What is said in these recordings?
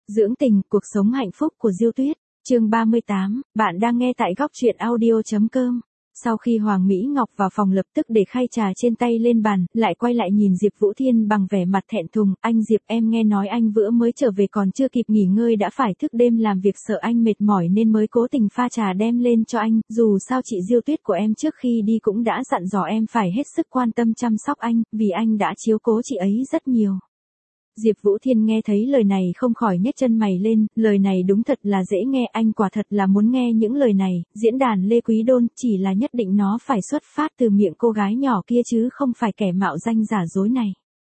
Dưỡng tình, cuộc sống hạnh phúc của Diêu Tuyết, chương 38, bạn đang nghe tại góc truyện audio.com. Sau khi Hoàng Mỹ Ngọc vào phòng lập tức để khay trà trên tay lên bàn, lại quay lại nhìn Diệp Vũ Thiên bằng vẻ mặt thẹn thùng, anh Diệp em nghe nói anh vừa mới trở về còn chưa kịp nghỉ ngơi đã phải thức đêm làm việc sợ anh mệt mỏi nên mới cố tình pha trà đem lên cho anh, dù sao chị Diêu Tuyết của em trước khi đi cũng đã dặn dò em phải hết sức quan tâm chăm sóc anh, vì anh đã chiếu cố chị ấy rất nhiều. Diệp Vũ Thiên nghe thấy lời này không khỏi nhếch chân mày lên, lời này đúng thật là dễ nghe, anh quả thật là muốn nghe những lời này, diễn đàn Lê Quý Đôn, chỉ là nhất định nó phải xuất phát từ miệng cô gái nhỏ kia chứ không phải kẻ mạo danh giả dối này.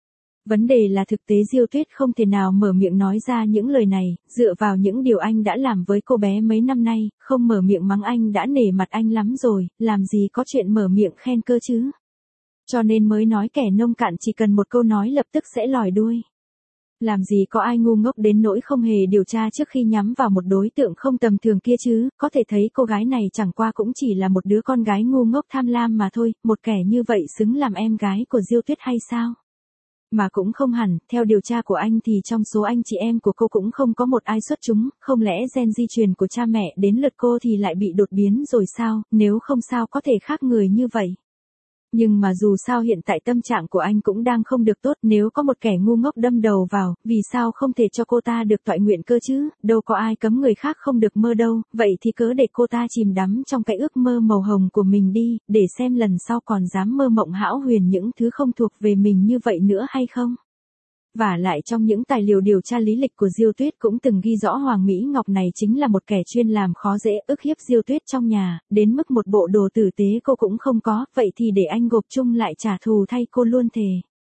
Vấn đề là thực tế Diêu Tuyết không thể nào mở miệng nói ra những lời này, dựa vào những điều anh đã làm với cô bé mấy năm nay, không mở miệng mắng anh đã nể mặt anh lắm rồi, làm gì có chuyện mở miệng khen cơ chứ. Cho nên mới nói kẻ nông cạn chỉ cần một câu nói lập tức sẽ lòi đuôi. Làm gì có ai ngu ngốc đến nỗi không hề điều tra trước khi nhắm vào một đối tượng không tầm thường kia chứ, có thể thấy cô gái này chẳng qua cũng chỉ là một đứa con gái ngu ngốc tham lam mà thôi, một kẻ như vậy xứng làm em gái của Diêu Tuyết hay sao? Mà cũng không hẳn, theo điều tra của anh thì trong số anh chị em của cô cũng không có một ai xuất chúng, không lẽ gen di truyền của cha mẹ đến lượt cô thì lại bị đột biến rồi sao, nếu không sao có thể khác người như vậy. Nhưng mà dù sao hiện tại tâm trạng của anh cũng đang không được tốt, nếu có một kẻ ngu ngốc đâm đầu vào, vì sao không thể cho cô ta được toại nguyện cơ chứ, đâu có ai cấm người khác không được mơ đâu, vậy thì cớ để cô ta chìm đắm trong cái ước mơ màu hồng của mình đi, để xem lần sau còn dám mơ mộng hão huyền những thứ không thuộc về mình như vậy nữa hay không. Và lại trong những tài liệu điều tra lý lịch của Diêu Tuyết cũng từng ghi rõ Hoàng Mỹ Ngọc này chính là một kẻ chuyên làm khó dễ ức hiếp Diêu Tuyết trong nhà, đến mức một bộ đồ tử tế cô cũng không có, vậy thì để anh gộp chung lại trả thù thay cô luôn thề.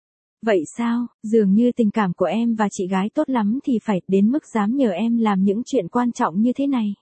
Vậy sao, dường như tình cảm của em và chị gái tốt lắm thì phải đến mức dám nhờ em làm những chuyện quan trọng như thế này.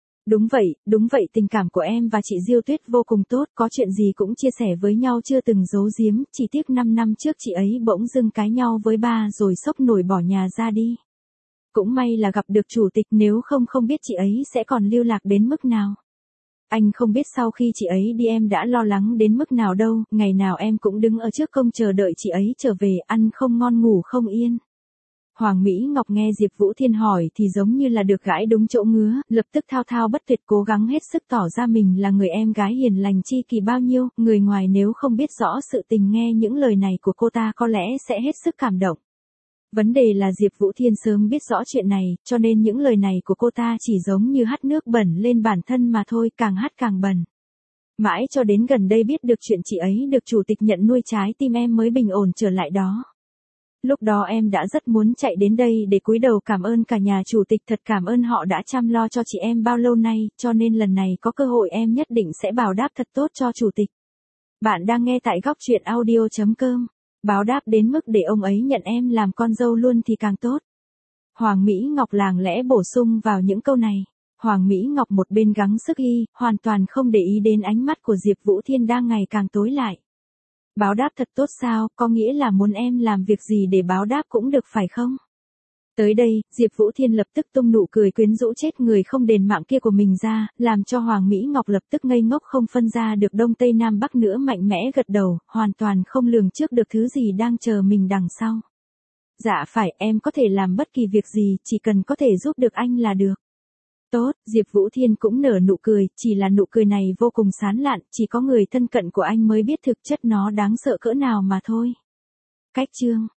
Đúng vậy, tình cảm của em và chị Diêu Tuyết vô cùng tốt, có chuyện gì cũng chia sẻ với nhau chưa từng giấu giếm, chỉ tiếc 5 năm trước chị ấy bỗng dưng cãi nhau với ba rồi sốc nổi bỏ nhà ra đi. Cũng may là gặp được chủ tịch, nếu không biết chị ấy sẽ còn lưu lạc đến mức nào. Anh không biết sau khi chị ấy đi em đã lo lắng đến mức nào đâu, ngày nào em cũng đứng ở trước công chờ đợi chị ấy trở về, ăn không ngon ngủ không yên. Hoàng Mỹ Ngọc nghe Diệp Vũ Thiên hỏi thì giống như là được gãi đúng chỗ ngứa, lập tức thao thao bất tuyệt cố gắng hết sức tỏ ra mình là người em gái hiền lành chi kỳ bao nhiêu, người ngoài nếu không biết rõ sự tình nghe những lời này của cô ta có lẽ sẽ hết sức cảm động. Vấn đề là Diệp Vũ Thiên sớm biết rõ chuyện này, cho nên những lời này của cô ta chỉ giống như hắt nước bẩn lên bản thân mà thôi, càng hắt càng bẩn. Mãi cho đến gần đây biết được chuyện chị ấy được chủ tịch nhận nuôi trái tim em mới bình ổn trở lại đó. Lúc đó em đã rất muốn chạy đến đây để cúi đầu cảm ơn cả nhà chủ tịch, thật cảm ơn họ đã chăm lo cho chị em bao lâu nay, cho nên lần này có cơ hội em nhất định sẽ báo đáp thật tốt cho chủ tịch. Bạn đang nghe tại góc truyện audio.com. Báo đáp đến mức để ông ấy nhận em làm con dâu luôn thì càng tốt. Hoàng Mỹ Ngọc làng lẽ bổ sung vào những câu này. Hoàng Mỹ Ngọc một bên gắng sức ghi, hoàn toàn không để ý đến ánh mắt của Diệp Vũ Thiên đang ngày càng tối lại. Báo đáp thật tốt sao, có nghĩa là muốn em làm việc gì để báo đáp cũng được phải không? Tới đây, Diệp Vũ Thiên lập tức tung nụ cười quyến rũ chết người không đền mạng kia của mình ra, làm cho Hoàng Mỹ Ngọc lập tức ngây ngốc không phân ra được đông tây nam bắc nữa, mạnh mẽ gật đầu, hoàn toàn không lường trước được thứ gì đang chờ mình đằng sau. Dạ phải, em có thể làm bất kỳ việc gì, chỉ cần có thể giúp được anh là được. Tốt, Diệp Vũ Thiên cũng nở nụ cười, chỉ là nụ cười này vô cùng sán lạn, chỉ có người thân cận của anh mới biết thực chất nó đáng sợ cỡ nào mà thôi. Cách chương